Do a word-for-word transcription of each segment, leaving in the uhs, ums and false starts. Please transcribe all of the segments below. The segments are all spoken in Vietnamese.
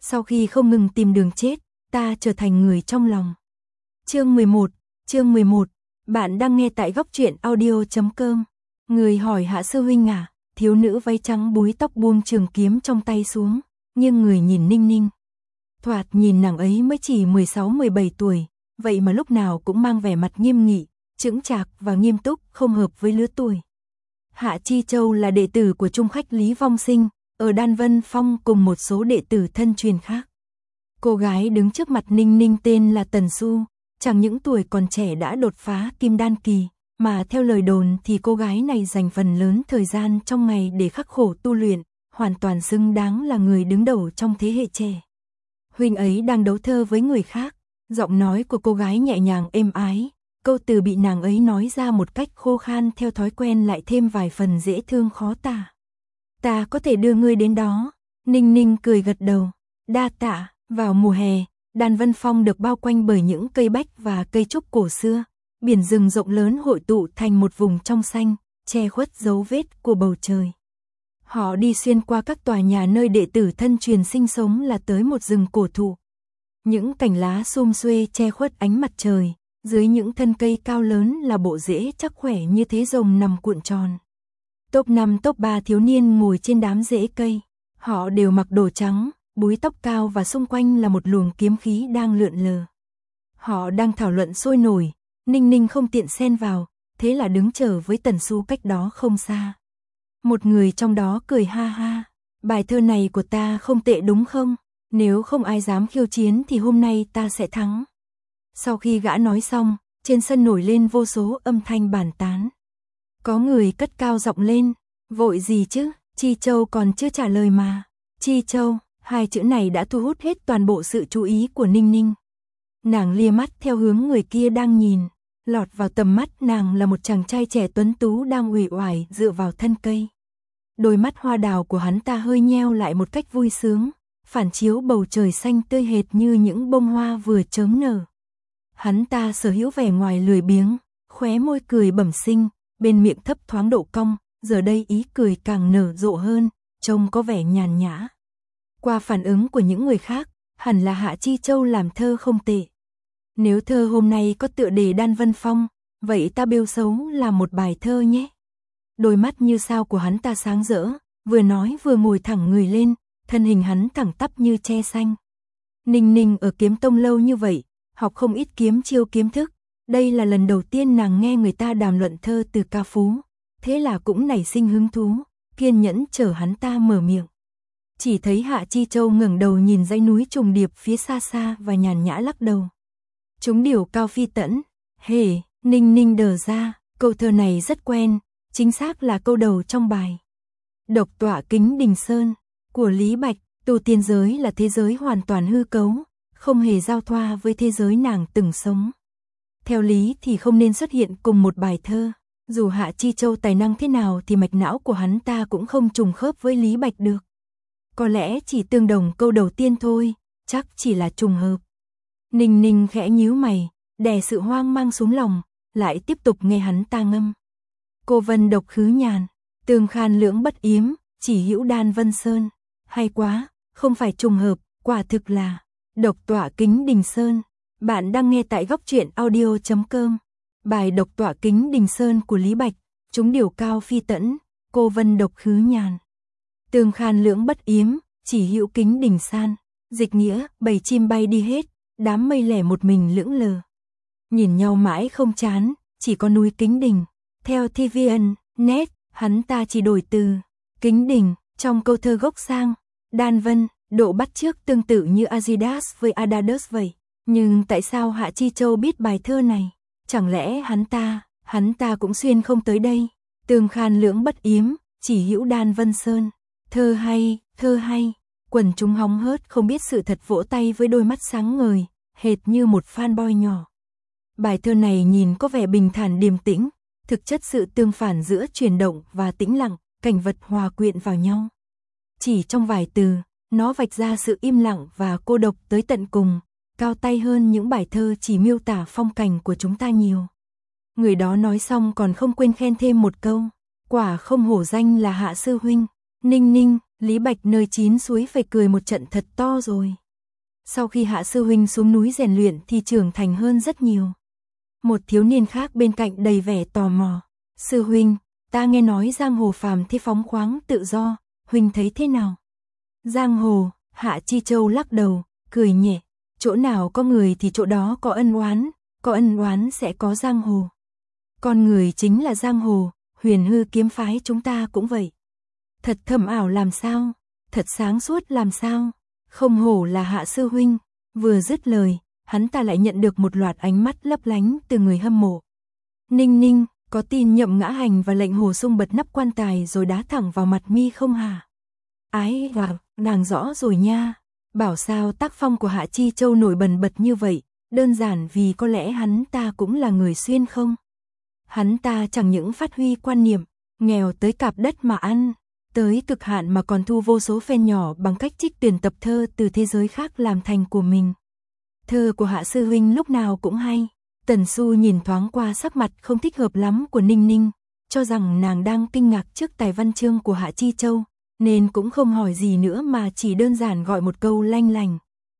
Sau khi không ngừng tìm đường chết, ta trở thành người trong lòng. Chương mười một, chương mười một, bạn đang nghe tại góc truyện audio chấm com. Người hỏi Hạ sư huynh à, thiếu nữ váy trắng búi tóc buông trường kiếm trong tay xuống, nhưng người nhìn Ninh Ninh. Thoạt nhìn nàng ấy mới chỉ mười sáu mười bảy tuổi, vậy mà lúc nào cũng mang vẻ mặt nghiêm nghị, chững chạc và nghiêm túc, không hợp với lứa tuổi. Hạ Chi Châu là đệ tử của trung khách Lý Vong Sinh, ở Đan Vân Phong cùng một số đệ tử thân truyền khác. Cô gái đứng trước mặt Ninh Ninh tên là Tần Xu, chẳng những tuổi còn trẻ đã đột phá kim đan kỳ, mà theo lời đồn thì cô gái này dành phần lớn thời gian trong ngày để khắc khổ tu luyện, hoàn toàn xứng đáng là người đứng đầu trong thế hệ trẻ. Huynh ấy đang đấu thơ với người khác, giọng nói của cô gái nhẹ nhàng êm ái, câu từ bị nàng ấy nói ra một cách khô khan theo thói quen lại thêm vài phần dễ thương khó tả. Ta có thể đưa ngươi đến đó. Ninh Ninh cười gật đầu. Đa tạ. Vào mùa hè, Đan Vân Phong được bao quanh bởi những cây bách và cây trúc cổ xưa. Biển rừng rộng lớn hội tụ thành một vùng trong xanh, che khuất dấu vết của bầu trời. Họ đi xuyên qua các tòa nhà nơi đệ tử thân truyền sinh sống là tới một rừng cổ thụ. Những cành lá sum xuê che khuất ánh mặt trời, dưới những thân cây cao lớn là bộ rễ chắc khỏe như thế rồng nằm cuộn tròn. Top năm top ba thiếu niên ngồi trên đám rễ cây, họ đều mặc đồ trắng, búi tóc cao và xung quanh là một luồng kiếm khí đang lượn lờ. Họ đang thảo luận sôi nổi, Ninh Ninh không tiện xen vào, thế là đứng chờ với Tần Xu cách đó không xa. Một người trong đó cười ha ha, bài thơ này của ta không tệ đúng không? Nếu không ai dám khiêu chiến thì hôm nay ta sẽ thắng. Sau khi gã nói xong, trên sân nổi lên vô số âm thanh bàn tán. Có người cất cao giọng lên, vội gì chứ, Chi Châu còn chưa trả lời mà. Chi Châu, hai chữ này đã thu hút hết toàn bộ sự chú ý của Ninh Ninh. Nàng lia mắt theo hướng người kia đang nhìn, lọt vào tầm mắt nàng là một chàng trai trẻ tuấn tú đang uể oải dựa vào thân cây. Đôi mắt hoa đào của hắn ta hơi nheo lại một cách vui sướng, phản chiếu bầu trời xanh tươi hệt như những bông hoa vừa chớm nở. Hắn ta sở hữu vẻ ngoài lười biếng, khóe môi cười bẩm sinh, bên miệng thấp thoáng độ cong, giờ đây ý cười càng nở rộ hơn, trông có vẻ nhàn nhã. Qua phản ứng của những người khác, hẳn là Hạ Chi Châu làm thơ không tệ. Nếu thơ hôm nay có tựa đề Đan Vân Phong, vậy ta bêu xấu làm một bài thơ nhé. Đôi mắt như sao của hắn ta sáng rỡ, vừa nói vừa ngồi thẳng người lên, thân hình hắn thẳng tắp như tre xanh. Ninh Ninh ở kiếm tông lâu như vậy, học không ít kiếm chiêu kiếm thức, đây là lần đầu tiên nàng nghe người ta đàm luận thơ từ ca phú, thế là cũng nảy sinh hứng thú, kiên nhẫn chờ hắn ta mở miệng. Chỉ thấy Hạ Chi Châu ngẩng đầu nhìn dãy núi trùng điệp phía xa xa và nhàn nhã lắc đầu. Chúng điều cao phi tẫn, hề, Ninh Ninh đờ ra, câu thơ này rất quen, chính xác là câu đầu trong bài. Độc tọa kính đình sơn, của Lý Bạch, tu tiên giới là thế giới hoàn toàn hư cấu, không hề giao thoa với thế giới nàng từng sống. Theo lý thì không nên xuất hiện cùng một bài thơ, dù Hạ Chi Châu tài năng thế nào thì mạch não của hắn ta cũng không trùng khớp với Lý Bạch được. Có lẽ chỉ tương đồng câu đầu tiên thôi, chắc chỉ là trùng hợp. Ninh Ninh khẽ nhíu mày, đè sự hoang mang xuống lòng, lại tiếp tục nghe hắn ta ngâm. Cô vân độc khứ nhàn, tường khan lưỡng bất yếm, chỉ hữu đan vân sơn. Hay quá, không phải trùng hợp, quả thực là độc tọa kính đình sơn. Bạn đang nghe tại góc truyện audio chấm com. Bài độc tọa kính đình sơn của Lý Bạch, chúng điều cao phi tẫn, cô vân độc khứ nhàn. Tường khan lưỡng bất yếm, chỉ hữu kính đình san. Dịch nghĩa, bầy chim bay đi hết, đám mây lẻ một mình lững lờ. Nhìn nhau mãi không chán, chỉ có núi Kính Đình. Theo tê vê en net, hắn ta chỉ đổi từ Kính Đình trong câu thơ gốc sang Đan Vân, độ bắt chước tương tự như Adidas với Adidas vậy. Nhưng tại sao Hạ Chi Châu biết bài thơ này? Chẳng lẽ hắn ta, hắn ta cũng xuyên không tới đây? Tường khan lưỡng bất yếm, chỉ hữu Đan Vân sơn. Thơ hay, thơ hay. Quần chúng hóng hớt không biết sự thật vỗ tay với đôi mắt sáng ngời, hệt như một fanboy nhỏ. Bài thơ này nhìn có vẻ bình thản điềm tĩnh, thực chất sự tương phản giữa chuyển động và tĩnh lặng, cảnh vật hòa quyện vào nhau. Chỉ trong vài từ, nó vạch ra sự im lặng và cô độc tới tận cùng, cao tay hơn những bài thơ chỉ miêu tả phong cảnh của chúng ta nhiều. Người đó nói xong còn không quên khen thêm một câu, quả không hổ danh là Hạ sư huynh. Ninh Ninh, Lý Bạch nơi chín suối phải cười một trận thật to rồi. Sau khi Hạ sư huynh xuống núi rèn luyện thì trưởng thành hơn rất nhiều. Một thiếu niên khác bên cạnh đầy vẻ tò mò. Sư huynh, ta nghe nói giang hồ phàm thế phóng khoáng tự do, huynh thấy thế nào? Giang hồ, Hạ Chi Châu lắc đầu, cười nhẹ. Chỗ nào có người thì chỗ đó có ân oán, có ân oán sẽ có giang hồ. Con người chính là giang hồ, Huyền Hư kiếm phái chúng ta cũng vậy. Thật thâm ảo làm sao, thật sáng suốt làm sao, không hổ là Hạ sư huynh. Vừa dứt lời, hắn ta lại nhận được một loạt ánh mắt lấp lánh từ người hâm mộ. Ninh Ninh, có tin Nhậm Ngã Hành và Lệnh Hồ Sung bật nắp quan tài rồi đá thẳng vào mặt mi không hả? Ái và, nàng rõ rồi nha. Bảo sao tác phong của Hạ Chi Châu nổi bần bật như vậy, đơn giản vì có lẽ hắn ta cũng là người xuyên không? Hắn ta chẳng những phát huy quan niệm, nghèo tới cạp đất mà ăn, tới cực hạn mà còn thu vô số fan nhỏ bằng cách trích tuyển tập thơ từ thế giới khác làm thành của mình. Thơ của Hạ sư huynh lúc nào cũng hay. Tần Xu nhìn thoáng qua sắc mặt không thích hợp lắm của Ninh Ninh, cho rằng nàng đang kinh ngạc trước tài văn chương của Hạ Chi Châu, nên cũng không hỏi gì nữa mà chỉ đơn giản gọi một câu lanh lành.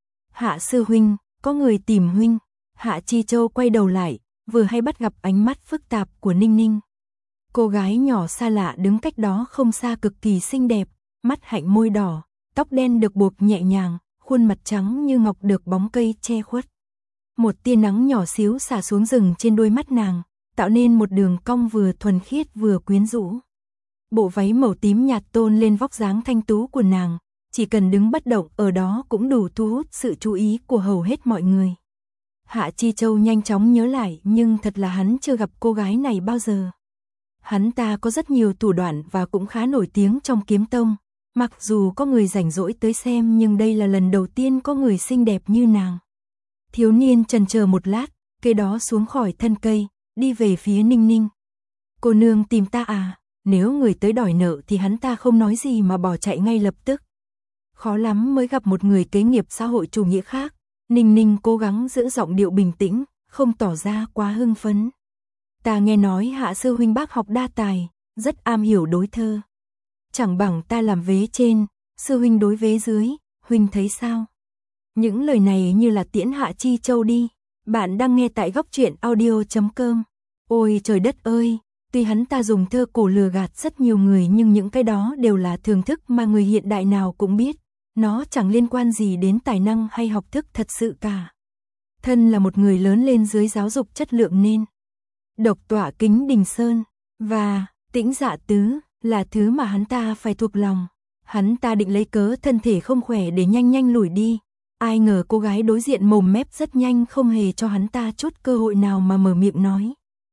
Hạ sư huynh, có người tìm huynh. Hạ Chi Châu quay đầu lại, vừa hay bắt gặp ánh mắt phức tạp của Ninh Ninh. Cô gái nhỏ xa lạ đứng cách đó không xa cực kỳ xinh đẹp, mắt hạnh môi đỏ, tóc đen được buộc nhẹ nhàng, khuôn mặt trắng như ngọc được bóng cây che khuất. Một tia nắng nhỏ xíu xả xuống rừng trên đôi mắt nàng, tạo nên một đường cong vừa thuần khiết vừa quyến rũ. Bộ váy màu tím nhạt tôn lên vóc dáng thanh tú của nàng, chỉ cần đứng bất động ở đó cũng đủ thu hút sự chú ý của hầu hết mọi người. Hạ Chi Châu nhanh chóng nhớ lại, nhưng thật là hắn chưa gặp cô gái này bao giờ. Hắn ta có rất nhiều thủ đoạn và cũng khá nổi tiếng trong kiếm tông, mặc dù có người rảnh rỗi tới xem nhưng đây là lần đầu tiên có người xinh đẹp như nàng. Thiếu niên chần chờ một lát, kế đó xuống khỏi thân cây, đi về phía Ninh Ninh. Cô nương tìm ta à? Nếu người tới đòi nợ thì hắn ta không nói gì mà bỏ chạy ngay lập tức. Khó lắm mới gặp một người kế nghiệp xã hội chủ nghĩa khác. Ninh Ninh cố gắng giữ giọng điệu bình tĩnh, không tỏ ra quá hưng phấn. Ta nghe nói Hạ sư huynh bác học đa tài, rất am hiểu đối thơ. Chẳng bằng ta làm vế trên, sư huynh đối vế dưới, huynh thấy sao? Những lời này như là tiễn Hạ Chi Châu đi. Bạn đang nghe tại góc truyện audio chấm com. Ôi trời đất ơi, tuy hắn ta dùng thơ cổ lừa gạt rất nhiều người nhưng những cái đó đều là thưởng thức mà người hiện đại nào cũng biết. Nó chẳng liên quan gì đến tài năng hay học thức thật sự cả. Thân là một người lớn lên dưới giáo dục chất lượng nên độc tọa Kính Đình Sơn và Tĩnh Dạ Tứ là thứ mà hắn ta phải thuộc lòng. Hắn ta định lấy cớ thân thể không khỏe để nhanh nhanh lủi đi. Ai ngờ cô gái đối diện mồm mép rất nhanh, không hề cho hắn ta chút cơ hội nào mà mở miệng nói.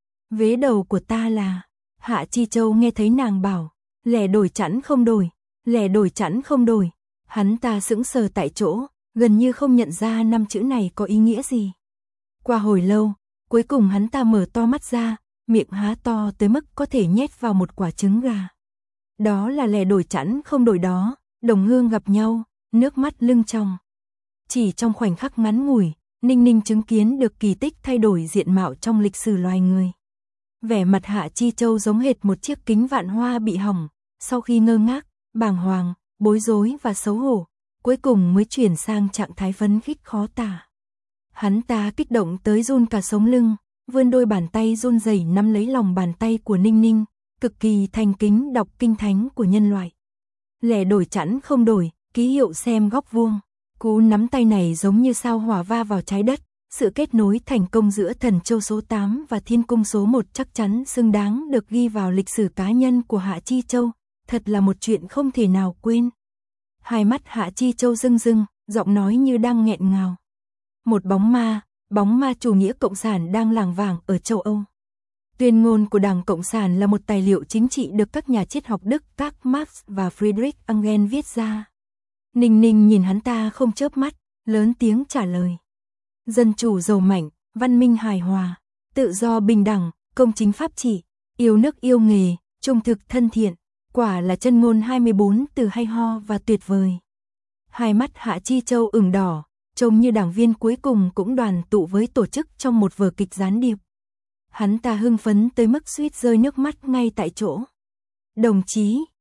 Vế đầu của ta là... Hạ Chi Châu nghe thấy nàng bảo, lẻ đổi chẵn không đổi, lẻ đổi chẵn không đổi. Hắn ta sững sờ tại chỗ, gần như không nhận ra năm chữ này có ý nghĩa gì. Qua hồi lâu, cuối cùng hắn ta mở to mắt ra, miệng há to tới mức có thể nhét vào một quả trứng gà. Đó là lẻ đổi chẵn không đổi đó, đồng hương gặp nhau, nước mắt lưng tròng. Chỉ trong khoảnh khắc ngắn ngủi, Ninh Ninh chứng kiến được kỳ tích thay đổi diện mạo trong lịch sử loài người. Vẻ mặt Hạ Chi Châu giống hệt một chiếc kính vạn hoa bị hỏng, sau khi ngơ ngác, bàng hoàng, bối rối và xấu hổ, cuối cùng mới chuyển sang trạng thái phấn khích khó tả. Hắn ta kích động tới run cả sống lưng, vươn đôi bàn tay run rẩy nắm lấy lòng bàn tay của Ninh Ninh, cực kỳ thành kính đọc kinh thánh của nhân loại. Lẻ đổi chẵn không đổi, ký hiệu xem góc vuông. Cú nắm tay này giống như sao hỏa va vào trái đất, sự kết nối thành công giữa Thần Châu số tám và Thiên Cung số một chắc chắn xứng đáng được ghi vào lịch sử cá nhân của Hạ Chi Châu, thật là một chuyện không thể nào quên. Hai mắt Hạ Chi Châu rưng rưng, giọng nói như đang nghẹn ngào. Một bóng ma, bóng ma chủ nghĩa cộng sản đang lảng vảng ở châu Âu. Tuyên ngôn của Đảng Cộng sản là một tài liệu chính trị được các nhà triết học Đức Karl Marx và Friedrich Engels viết ra. Ninh Ninh nhìn hắn ta không chớp mắt, lớn tiếng trả lời. Dân chủ giàu mạnh, văn minh hài hòa, tự do bình đẳng, công chính pháp trị, yêu nước yêu nghề, trung thực thân thiện, quả là chân ngôn hai mươi bốn từ hay ho và tuyệt vời. Hai mắt Hạ Chi Châu ửng đỏ, trông như đảng viên cuối cùng cũng đoàn tụ với tổ chức trong một vở kịch gián điệp. Hắn ta hưng phấn tới mức suýt rơi nước mắt ngay tại chỗ. Đồng chí,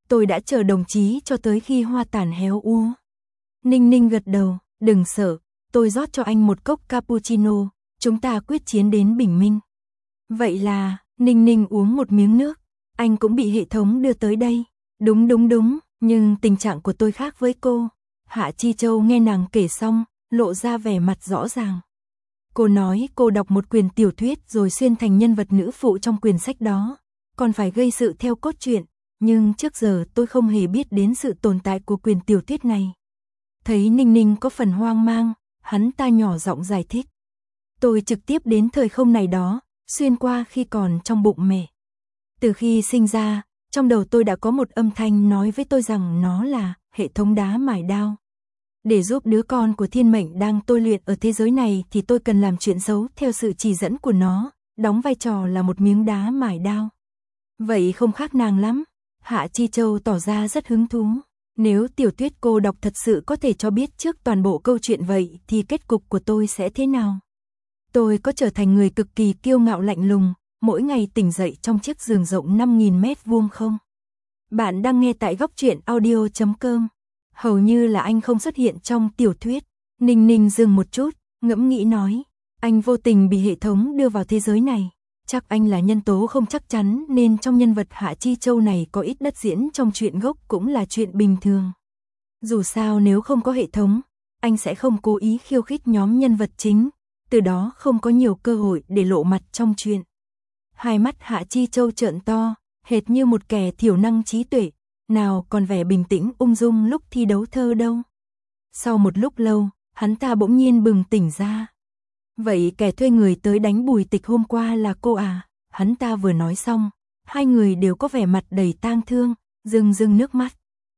Tôi đã chờ đồng chí cho tới khi hoa tàn héo úa. Ninh Ninh gật đầu, đừng sợ, tôi rót cho anh một cốc cappuccino, chúng ta quyết chiến đến bình minh. Vậy là, Ninh Ninh uống một miếng nước, anh cũng bị hệ thống đưa tới đây. Đúng đúng đúng, nhưng tình trạng của tôi khác với cô. Hạ Chi Châu nghe nàng kể xong, lộ ra vẻ mặt rõ ràng. Cô nói cô đọc một quyển tiểu thuyết rồi xuyên thành nhân vật nữ phụ trong quyển sách đó, còn phải gây sự theo cốt truyện, nhưng trước giờ tôi không hề biết đến sự tồn tại của quyển tiểu thuyết này. Thấy Ninh Ninh có phần hoang mang, hắn ta nhỏ giọng giải thích. Tôi trực tiếp đến thời không này đó, xuyên qua khi còn trong bụng mẹ. Từ khi sinh ra, trong đầu tôi đã có một âm thanh nói với tôi rằng nó là hệ thống đá mài đao. Để giúp đứa con của thiên mệnh đang tôi luyện ở thế giới này thì tôi cần làm chuyện xấu theo sự chỉ dẫn của nó, đóng vai trò là một miếng đá mài đao. Vậy không khác nàng lắm. Hạ Chi Châu tỏ ra rất hứng thú. Nếu tiểu thuyết cô đọc thật sự có thể cho biết trước toàn bộ câu chuyện vậy thì kết cục của tôi sẽ thế nào? Tôi có trở thành người cực kỳ kiêu ngạo lạnh lùng, mỗi ngày tỉnh dậy trong chiếc giường rộng năm nghìn mét vuông không? Bạn đang nghe tại góc truyện audio chấm com. Hầu như là anh không xuất hiện trong tiểu thuyết. Ninh Ninh dừng một chút, ngẫm nghĩ nói. Anh vô tình bị hệ thống đưa vào thế giới này. Chắc anh là nhân tố không chắc chắn nên trong nhân vật Hạ Chi Châu này có ít đất diễn trong truyện gốc cũng là chuyện bình thường. Dù sao nếu không có hệ thống, anh sẽ không cố ý khiêu khích nhóm nhân vật chính, từ đó không có nhiều cơ hội để lộ mặt trong truyện. Hai mắt Hạ Chi Châu trợn to, hệt như một kẻ thiểu năng trí tuệ, nào còn vẻ bình tĩnh ung dung lúc thi đấu thơ đâu. Sau một lúc lâu, hắn ta bỗng nhiên bừng tỉnh ra. Vậy kẻ thuê người tới đánh Bùi Tịch hôm qua là cô à? Hắn ta vừa nói xong, hai người đều có vẻ mặt đầy tang thương, rưng rưng nước mắt.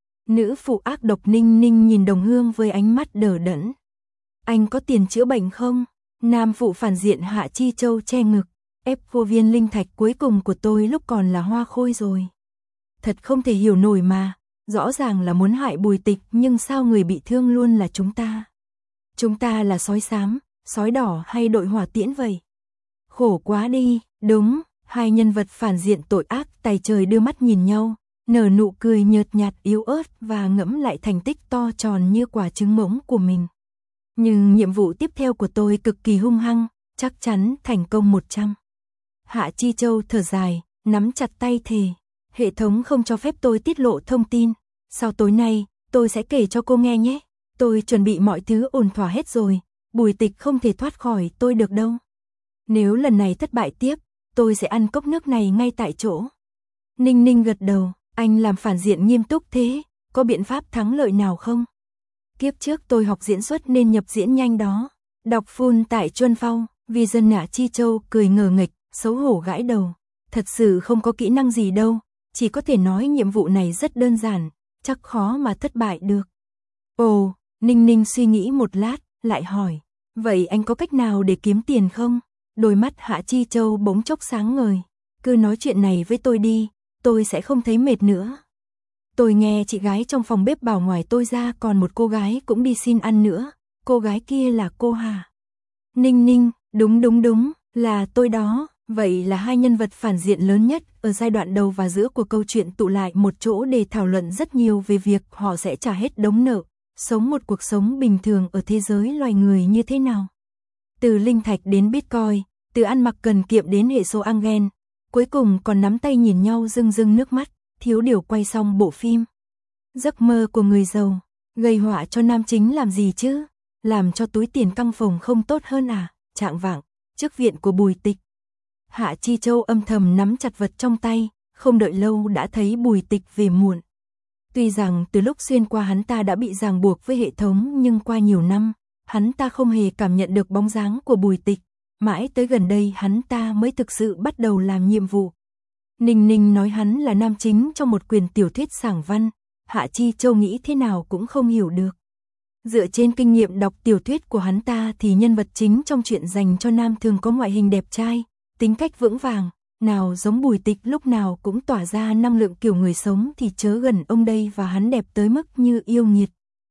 Nữ phụ ác độc Ninh Ninh nhìn Đồng Hương với ánh mắt đờ đẫn. Anh có tiền chữa bệnh không? Nam phụ phản diện Hạ Chi Châu che ngực. Ép cô viên linh thạch cuối cùng của tôi lúc còn là hoa khôi rồi. Thật không thể hiểu nổi mà, rõ ràng là muốn hại Bùi Tịch nhưng sao người bị thương luôn là chúng ta? Chúng ta là sói xám, sói đỏ hay đội hỏa tiễn vậy? Khổ quá đi, đúng, hai nhân vật phản diện tội ác tài trời đưa mắt nhìn nhau, nở nụ cười nhợt nhạt yếu ớt và ngẫm lại thành tích to tròn như quả trứng mỗng của mình. Nhưng nhiệm vụ tiếp theo của tôi cực kỳ hung hăng, chắc chắn thành công một trăm. Hạ Chi Châu thở dài, nắm chặt tay thề. Hệ thống không cho phép tôi tiết lộ thông tin. Sau tối nay, tôi sẽ kể cho cô nghe nhé. Tôi chuẩn bị mọi thứ ổn thỏa hết rồi. Bùi Tịch không thể thoát khỏi tôi được đâu. Nếu lần này thất bại tiếp, tôi sẽ ăn cốc nước này ngay tại chỗ. Ninh Ninh gật đầu, anh làm phản diện nghiêm túc thế, có biện pháp thắng lợi nào không? Kiếp trước tôi học diễn xuất nên nhập diễn nhanh đó. Đọc full tại Chuân Phao, vì dân Hạ Chi Châu cười ngờ nghịch, xấu hổ gãi đầu. Thật sự không có kỹ năng gì đâu, chỉ có thể nói nhiệm vụ này rất đơn giản, chắc khó mà thất bại được. Ồ, Ninh Ninh suy nghĩ một lát, lại hỏi, vậy anh có cách nào để kiếm tiền không? Đôi mắt Hạ Chi Châu bỗng chốc sáng ngời, cứ nói chuyện này với tôi đi, tôi sẽ không thấy mệt nữa. Tôi nghe chị gái trong phòng bếp bảo ngoài tôi ra còn một cô gái cũng đi xin ăn nữa, cô gái kia là cô Hà. Ninh Ninh, đúng đúng đúng, là tôi đó. Vậy là hai nhân vật phản diện lớn nhất ở giai đoạn đầu và giữa của câu chuyện tụ lại một chỗ để thảo luận rất nhiều về việc họ sẽ trả hết đống nợ, sống một cuộc sống bình thường ở thế giới loài người như thế nào. Từ linh thạch đến Bitcoin, từ ăn mặc cần kiệm đến hệ số Angel, cuối cùng còn nắm tay nhìn nhau rưng rưng nước mắt, thiếu điều quay xong bộ phim. Giấc mơ của người giàu, gây họa cho nam chính làm gì chứ? Làm cho túi tiền căng phòng không tốt hơn à? Trạng vạng, trước viện của Bùi Tịch. Hạ Chi Châu âm thầm nắm chặt vật trong tay, không đợi lâu đã thấy Bùi Tịch về muộn. Tuy rằng từ lúc xuyên qua hắn ta đã bị ràng buộc với hệ thống nhưng qua nhiều năm, hắn ta không hề cảm nhận được bóng dáng của Bùi Tịch, mãi tới gần đây hắn ta mới thực sự bắt đầu làm nhiệm vụ. Ninh Ninh nói hắn là nam chính trong một quyển tiểu thuyết sảng văn, Hạ Chi Châu nghĩ thế nào cũng không hiểu được. Dựa trên kinh nghiệm đọc tiểu thuyết của hắn ta thì nhân vật chính trong truyện dành cho nam thường có ngoại hình đẹp trai, tính cách vững vàng, nào giống Bùi Tịch lúc nào cũng tỏa ra năng lượng kiểu người sống thì chớ gần ông đây và hắn đẹp tới mức như yêu nghiệt.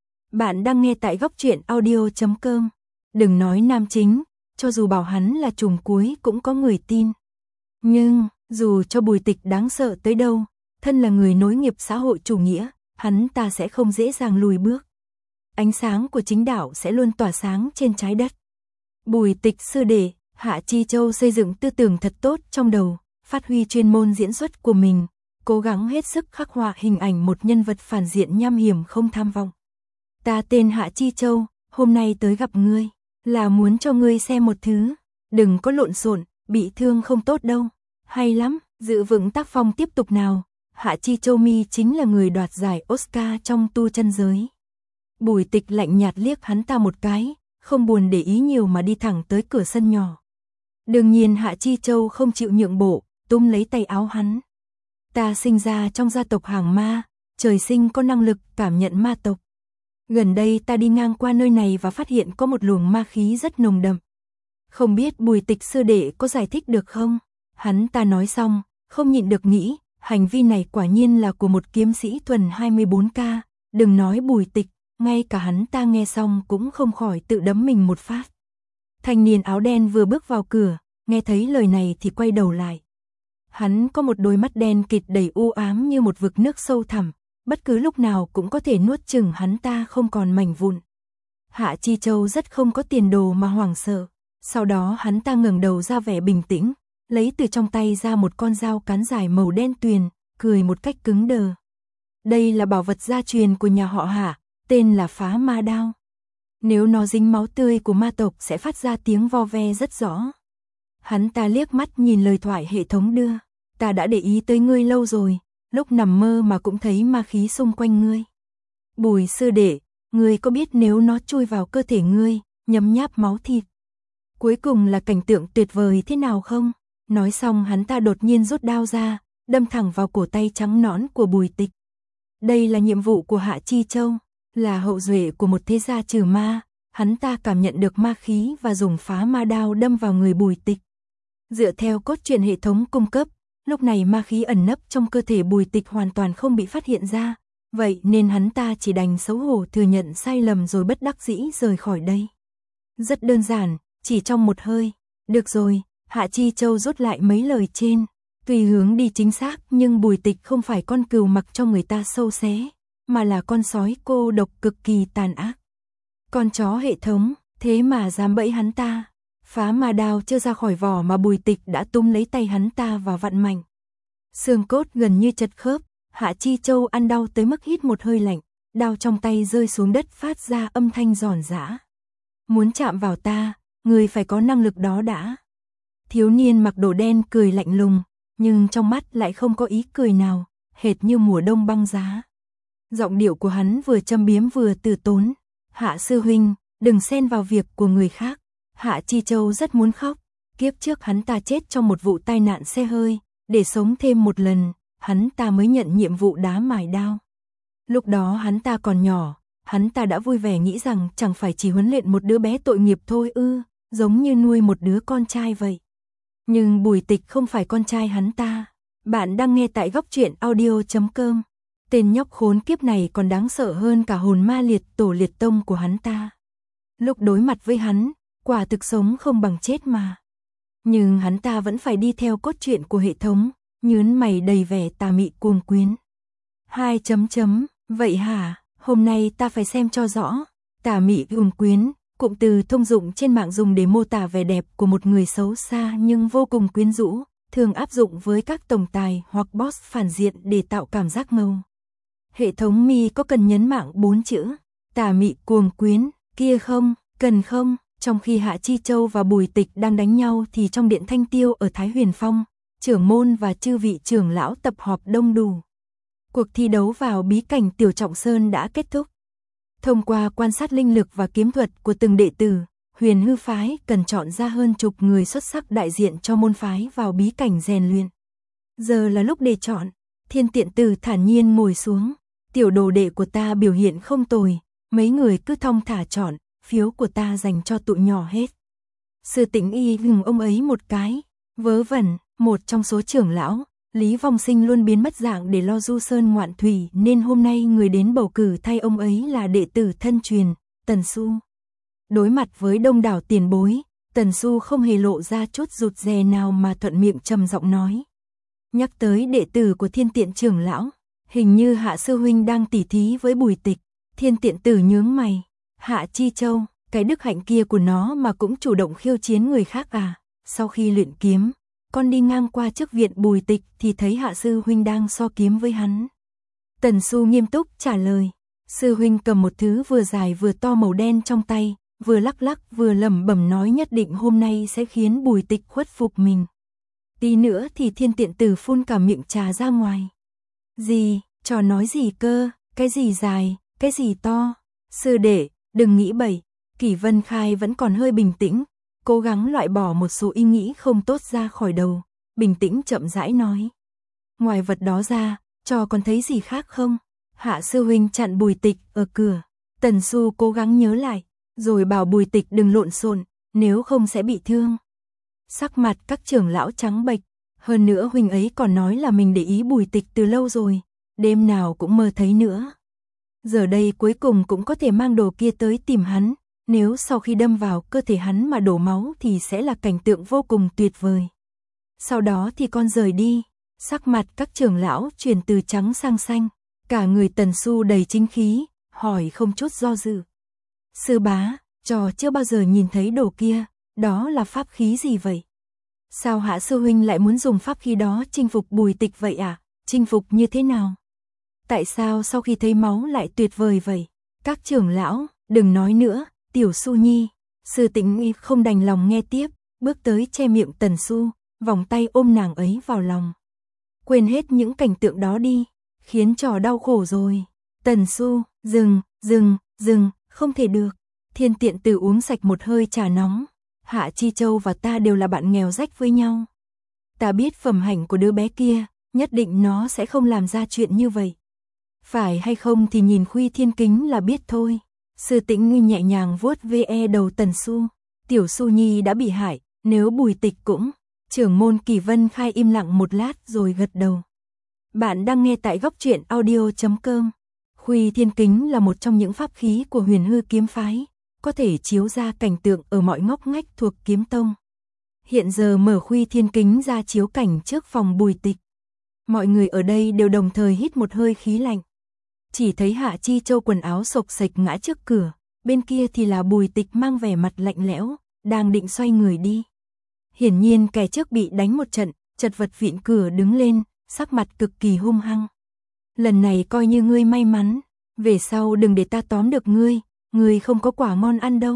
Bạn đang nghe tại góc truyện audio chấm com. Đừng nói nam chính, cho dù bảo hắn là trùm cuối cũng có người tin. Nhưng, dù cho Bùi Tịch đáng sợ tới đâu, thân là người nối nghiệp xã hội chủ nghĩa, hắn ta sẽ không dễ dàng lùi bước. Ánh sáng của chính đạo sẽ luôn tỏa sáng trên trái đất. Bùi Tịch sư đệ, Hạ Chi Châu xây dựng tư tưởng thật tốt trong đầu, phát huy chuyên môn diễn xuất của mình, cố gắng hết sức khắc họa hình ảnh một nhân vật phản diện nham hiểm không tham vọng. Ta tên Hạ Chi Châu, hôm nay tới gặp ngươi, là muốn cho ngươi xem một thứ, đừng có lộn xộn, bị thương không tốt đâu. Hay lắm, giữ vững tác phong tiếp tục nào. Hạ Chi Châu mi chính là người đoạt giải Oscar trong tu chân giới. Bùi Tịch lạnh nhạt liếc hắn ta một cái, không buồn để ý nhiều mà đi thẳng tới cửa sân nhỏ. Đương nhiên Hạ Chi Châu không chịu nhượng bộ, túm lấy tay áo hắn. Ta sinh ra trong gia tộc hàng ma, trời sinh có năng lực cảm nhận ma tộc. Gần đây ta đi ngang qua nơi này và phát hiện có một luồng ma khí rất nồng đậm. Không biết Bùi Tịch sư đệ có giải thích được không? Hắn ta nói xong, không nhịn được nghĩ, hành vi này quả nhiên là của một kiếm sĩ thuần hai mươi bốn K, đừng nói Bùi Tịch, ngay cả hắn ta nghe xong cũng không khỏi tự đấm mình một phát. Thanh niên áo đen vừa bước vào cửa, nghe thấy lời này thì quay đầu lại. Hắn có một đôi mắt đen kịt đầy u ám như một vực nước sâu thẳm, bất cứ lúc nào cũng có thể nuốt chửng hắn ta không còn mảnh vụn. Hạ Chi Châu rất không có tiền đồ mà hoảng sợ, sau đó hắn ta ngẩng đầu ra vẻ bình tĩnh, lấy từ trong tay ra một con dao cán dài màu đen tuyền, cười một cách cứng đờ. Đây là bảo vật gia truyền của nhà họ Hạ, tên là Phá Ma Đao. Nếu nó dính máu tươi của ma tộc sẽ phát ra tiếng vo ve rất rõ. Hắn ta liếc mắt nhìn lời thoại hệ thống đưa. Ta đã để ý tới ngươi lâu rồi, lúc nằm mơ mà cũng thấy ma khí xung quanh ngươi. Bùi sư đệ, ngươi có biết nếu nó chui vào cơ thể ngươi, nhấm nháp máu thịt, cuối cùng là cảnh tượng tuyệt vời thế nào không? Nói xong hắn ta đột nhiên rút đao ra, đâm thẳng vào cổ tay trắng nõn của Bùi Tịch. Đây là nhiệm vụ của Hạ Chi Châu, là hậu duệ của một thế gia trừ ma, hắn ta cảm nhận được ma khí và dùng phá ma đao đâm vào người Bùi Tịch. Dựa theo cốt truyện hệ thống cung cấp, lúc này ma khí ẩn nấp trong cơ thể Bùi Tịch hoàn toàn không bị phát hiện ra, vậy nên hắn ta chỉ đành xấu hổ thừa nhận sai lầm rồi bất đắc dĩ rời khỏi đây. Rất đơn giản, chỉ trong một hơi. Được rồi, Hạ Chi Châu rút lại mấy lời trên, tùy hướng đi chính xác nhưng Bùi Tịch không phải con cừu mặc cho người ta sâu xé, mà là con sói cô độc cực kỳ tàn ác. Con chó hệ thống, thế mà dám bẫy hắn ta. Phá ma đao chưa ra khỏi vỏ mà Bùi Tịch đã túm lấy tay hắn ta và vặn mạnh. Xương cốt gần như chật khớp, Hạ Chi Châu ăn đau tới mức hít một hơi lạnh, đao trong tay rơi xuống đất phát ra âm thanh giòn giã. Muốn chạm vào ta, người phải có năng lực đó đã. Thiếu niên mặc đồ đen cười lạnh lùng, nhưng trong mắt lại không có ý cười nào, hệt như mùa đông băng giá. Giọng điệu của hắn vừa châm biếm vừa từ tốn. Hạ sư huynh, đừng xen vào việc của người khác. Hạ Chi Châu rất muốn khóc. Kiếp trước hắn ta chết trong một vụ tai nạn xe hơi, để sống thêm một lần, hắn ta mới nhận nhiệm vụ đá mài đao. Lúc đó hắn ta còn nhỏ, hắn ta đã vui vẻ nghĩ rằng chẳng phải chỉ huấn luyện một đứa bé tội nghiệp thôi ư, giống như nuôi một đứa con trai vậy. Nhưng Bùi Tịch không phải con trai hắn ta. Bạn đang nghe tại góc truyện audio chấm com. Tên nhóc khốn kiếp này còn đáng sợ hơn cả hồn ma liệt tổ liệt tông của hắn ta. Lúc đối mặt với hắn, quả thực sống không bằng chết mà. Nhưng hắn ta vẫn phải đi theo cốt truyện của hệ thống, nhướng mày đầy vẻ tà mị cuồng quyến. Hai chấm chấm, vậy hả, hôm nay ta phải xem cho rõ. Tà mị cuồng quyến, cụm từ thông dụng trên mạng dùng để mô tả vẻ đẹp của một người xấu xa nhưng vô cùng quyến rũ, thường áp dụng với các tổng tài hoặc boss phản diện để tạo cảm giác ngầu. Hệ thống mi có cần nhấn mạng bốn chữ tà mị cuồng quyến kia không? Cần không? Trong khi Hạ Chi Châu và Bùi Tịch đang đánh nhau thì trong điện Thanh Tiêu ở Thái Huyền Phong, trưởng môn và chư vị trưởng lão tập họp đông đủ. Cuộc thi đấu vào bí cảnh Tiểu Trọng Sơn đã kết thúc. Thông qua quan sát linh lực và kiếm thuật của từng đệ tử, Huyền Hư phái cần chọn ra hơn chục người xuất sắc đại diện cho môn phái vào bí cảnh rèn luyện. Giờ là lúc để chọn. Thiên Tiện Tử thản nhiên ngồi xuống. Tiểu đồ đệ của ta biểu hiện không tồi, mấy người cứ thong thả chọn, phiếu của ta dành cho tụi nhỏ hết. Sư Tĩnh Y gừng ông ấy một cái. Vớ vẩn, một trong số trưởng lão, Lý Vong Sinh luôn biến mất dạng để lo du sơn ngoạn thủy nên hôm nay người đến bầu cử thay ông ấy là đệ tử thân truyền, Tần Xu. Đối mặt với đông đảo tiền bối, Tần Xu không hề lộ ra chút rụt rè nào mà thuận miệng trầm giọng nói. Nhắc tới đệ tử của Thiên Tiện trưởng lão, hình như Hạ sư huynh đang tỉ thí với Bùi Tịch. Thiên Tiện tử nhướng mày, Hạ Chi Châu, cái đức hạnh kia của nó mà cũng chủ động khiêu chiến người khác à? Sau khi luyện kiếm, con đi ngang qua trước viện Bùi Tịch thì thấy Hạ sư huynh đang so kiếm với hắn. Tần Xu nghiêm túc trả lời, sư huynh cầm một thứ vừa dài vừa to màu đen trong tay, vừa lắc lắc vừa lẩm bẩm nói nhất định hôm nay sẽ khiến Bùi Tịch khuất phục mình. Tí nữa thì Thiên Tiện tử phun cả miệng trà ra ngoài. Gì, trò nói gì cơ, cái gì dài, cái gì to? Sư đệ, đừng nghĩ bậy. Kỷ Vân Khai vẫn còn hơi bình tĩnh, cố gắng loại bỏ một số ý nghĩ không tốt ra khỏi đầu, bình tĩnh chậm rãi nói. Ngoài vật đó ra, trò còn thấy gì khác không? Hạ sư huynh chặn Bùi Tịch ở cửa. Tần Xu cố gắng nhớ lại, rồi bảo Bùi Tịch đừng lộn xộn, nếu không sẽ bị thương. Sắc mặt các trưởng lão trắng bệch, hơn nữa huynh ấy còn nói là mình để ý Bùi Tịch từ lâu rồi, đêm nào cũng mơ thấy nữa. Giờ đây cuối cùng cũng có thể mang đồ kia tới tìm hắn, nếu sau khi đâm vào cơ thể hắn mà đổ máu thì sẽ là cảnh tượng vô cùng tuyệt vời. Sau đó thì con rời đi, sắc mặt các trưởng lão chuyển từ trắng sang xanh, cả người Tần Xu đầy chính khí, hỏi không chút do dự. Sư bá, trò chưa bao giờ nhìn thấy đồ kia, đó là pháp khí gì vậy? Sao Hạ sư huynh lại muốn dùng pháp khí đó chinh phục Bùi Tịch vậy à? Chinh phục như thế nào? Tại sao sau khi thấy máu lại tuyệt vời vậy? Các trưởng lão, đừng nói nữa, Tiểu Xu Nhi. Sư Tĩnh Nghi không đành lòng nghe tiếp, bước tới che miệng Tần Xu, vòng tay ôm nàng ấy vào lòng. Quên hết những cảnh tượng đó đi, khiến trò đau khổ rồi. Tần Xu, dừng, dừng, dừng, không thể được. Thiên Tiện tử uống sạch một hơi trà nóng. Hạ Chi Châu và ta đều là bạn nghèo rách với nhau. Ta biết phẩm hạnh của đứa bé kia, nhất định nó sẽ không làm ra chuyện như vậy. Phải hay không thì nhìn Khuy Thiên Kính là biết thôi. Sư Tĩnh Nghi nhẹ nhàng vuốt ve đầu Tần Xu. Tiểu Xu Nhi đã bị hại, nếu Bùi Tịch cũng. Trưởng môn Kỷ Vân Khai im lặng một lát rồi gật đầu. Bạn đang nghe tại góc truyện audio chấm com. Khuy Thiên Kính là một trong những pháp khí của Huyền Hư kiếm phái, có thể chiếu ra cảnh tượng ở mọi ngóc ngách thuộc kiếm tông. Hiện giờ mở Khuy Thiên Kính ra chiếu cảnh trước phòng Bùi Tịch. Mọi người ở đây đều đồng thời hít một hơi khí lạnh. Chỉ thấy Hạ Chi Châu quần áo xộc xệch ngã trước cửa, bên kia thì là Bùi Tịch mang vẻ mặt lạnh lẽo, đang định xoay người đi. Hiển nhiên kẻ trước bị đánh một trận, chật vật vịn cửa đứng lên, sắc mặt cực kỳ hung hăng. Lần này coi như ngươi may mắn, về sau đừng để ta tóm được ngươi, ngươi không có quả ngon ăn đâu.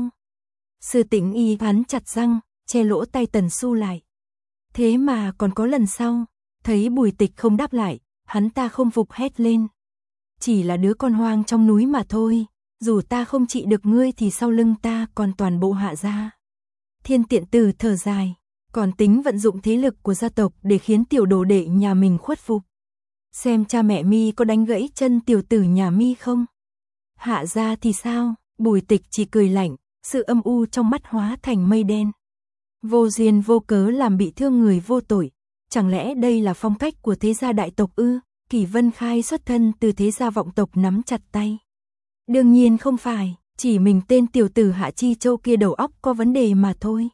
Sư Tĩnh Y hắn chặt răng, che lỗ tay Tần Xu lại. Thế mà còn có lần sau, thấy Bùi Tịch không đáp lại, hắn ta không phục hét lên. Chỉ là đứa con hoang trong núi mà thôi, dù ta không trị được ngươi thì sau lưng ta còn toàn bộ Hạ gia. Thiên Tiện tử thở dài, còn tính vận dụng thế lực của gia tộc để khiến tiểu đồ đệ nhà mình khuất phục. Xem cha mẹ mi có đánh gãy chân tiểu tử nhà mi không? Hạ gia thì sao? Bùi Tịch chỉ cười lạnh, sự âm u trong mắt hóa thành mây đen. Vô duyên vô cớ làm bị thương người vô tội, chẳng lẽ đây là phong cách của thế gia đại tộc ư? Kỷ Vân Khai xuất thân từ thế gia vọng tộc nắm chặt tay. Đương nhiên không phải, chỉ mình tên tiểu tử Hạ Chi Châu kia đầu óc có vấn đề mà thôi.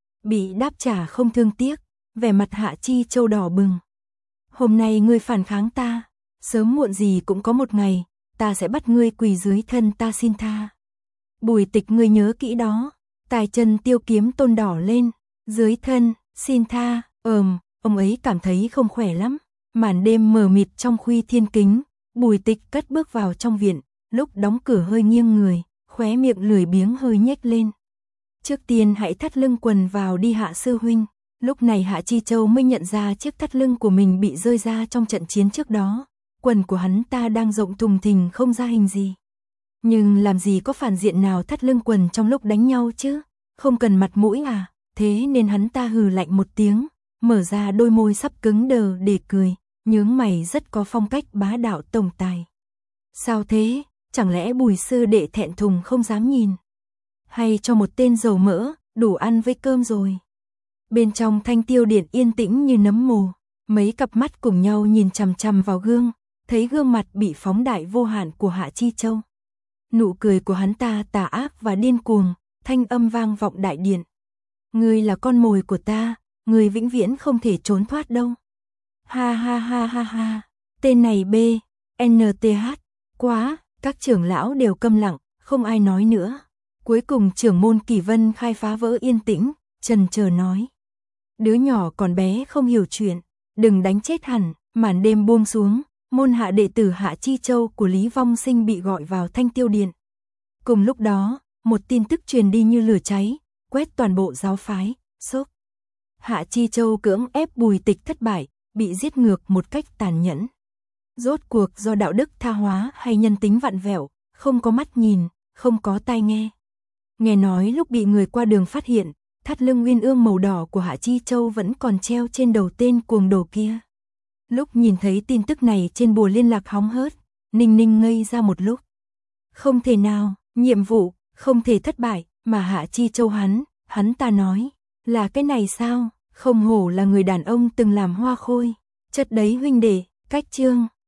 Bị đáp trả không thương tiếc, vẻ mặt Hạ Chi Châu đỏ bừng. Hôm nay ngươi phản kháng ta, sớm muộn gì cũng có một ngày, ta sẽ bắt ngươi quỳ dưới thân ta xin tha. Bùi Tịch ngươi nhớ kỹ đó. Tài chân Tiêu Kiếm Tôn đỏ lên, dưới thân, xin tha, ờm, ông ấy cảm thấy không khỏe lắm. Màn đêm mờ mịt trong Khuy Thiên Kính, Bùi Tịch cất bước vào trong viện, lúc đóng cửa hơi nghiêng người, khóe miệng lười biếng hơi nhếch lên. Trước tiên hãy thắt lưng quần vào đi Hạ sư huynh. Lúc này Hạ Chi Châu mới nhận ra chiếc thắt lưng của mình bị rơi ra trong trận chiến trước đó. Quần của hắn ta đang rộng thùng thình không ra hình gì. Nhưng làm gì có phản diện nào thắt lưng quần trong lúc đánh nhau chứ? Không cần mặt mũi à? Thế nên hắn ta hừ lạnh một tiếng, mở ra đôi môi sắp cứng đờ để cười, nhướng mày rất có phong cách bá đạo tổng tài. Sao thế? Chẳng lẽ Bùi sư đệ thẹn thùng không dám nhìn? Hay cho một tên dầu mỡ, đủ ăn với cơm rồi? Bên trong Thanh Tiêu Điện yên tĩnh như nấm mồ, mấy cặp mắt cùng nhau nhìn chằm chằm vào gương, thấy gương mặt bị phóng đại vô hạn của Hạ Chi Châu. Nụ cười của hắn ta tà ác và điên cuồng, thanh âm vang vọng đại điện. Ngươi là con mồi của ta, ngươi vĩnh viễn không thể trốn thoát đâu. Ha ha ha ha ha. Tên này B, N T H, quá, các trưởng lão đều câm lặng, không ai nói nữa. Cuối cùng trưởng môn Kỳ Vân Khai phá vỡ yên tĩnh, chần chờ nói. Đứa nhỏ còn bé không hiểu chuyện, đừng đánh chết hẳn. Màn đêm buông xuống, môn hạ đệ tử Hạ Chi Châu của Lý Vong Sinh bị gọi vào Thanh Tiêu Điện. Cùng lúc đó, một tin tức truyền đi như lửa cháy, quét toàn bộ giáo phái, sốc. Hạ Chi Châu cưỡng ép Bùi Tịch thất bại, bị giết ngược một cách tàn nhẫn. Rốt cuộc do đạo đức tha hóa hay nhân tính vặn vẹo, không có mắt nhìn, không có tai nghe. Nghe nói lúc bị người qua đường phát hiện, thắt lưng uyên ương màu đỏ của Hạ Chi Châu vẫn còn treo trên đầu tên cuồng đồ kia. Lúc nhìn thấy tin tức này trên bùa liên lạc hóng hớt, Ninh Ninh ngây ra một lúc. Không thể nào, nhiệm vụ, không thể thất bại, mà Hạ Chi Châu hắn, hắn ta nói, là cái này sao, không hổ là người đàn ông từng làm hoa khôi, chất đấy huynh đệ, cách chương.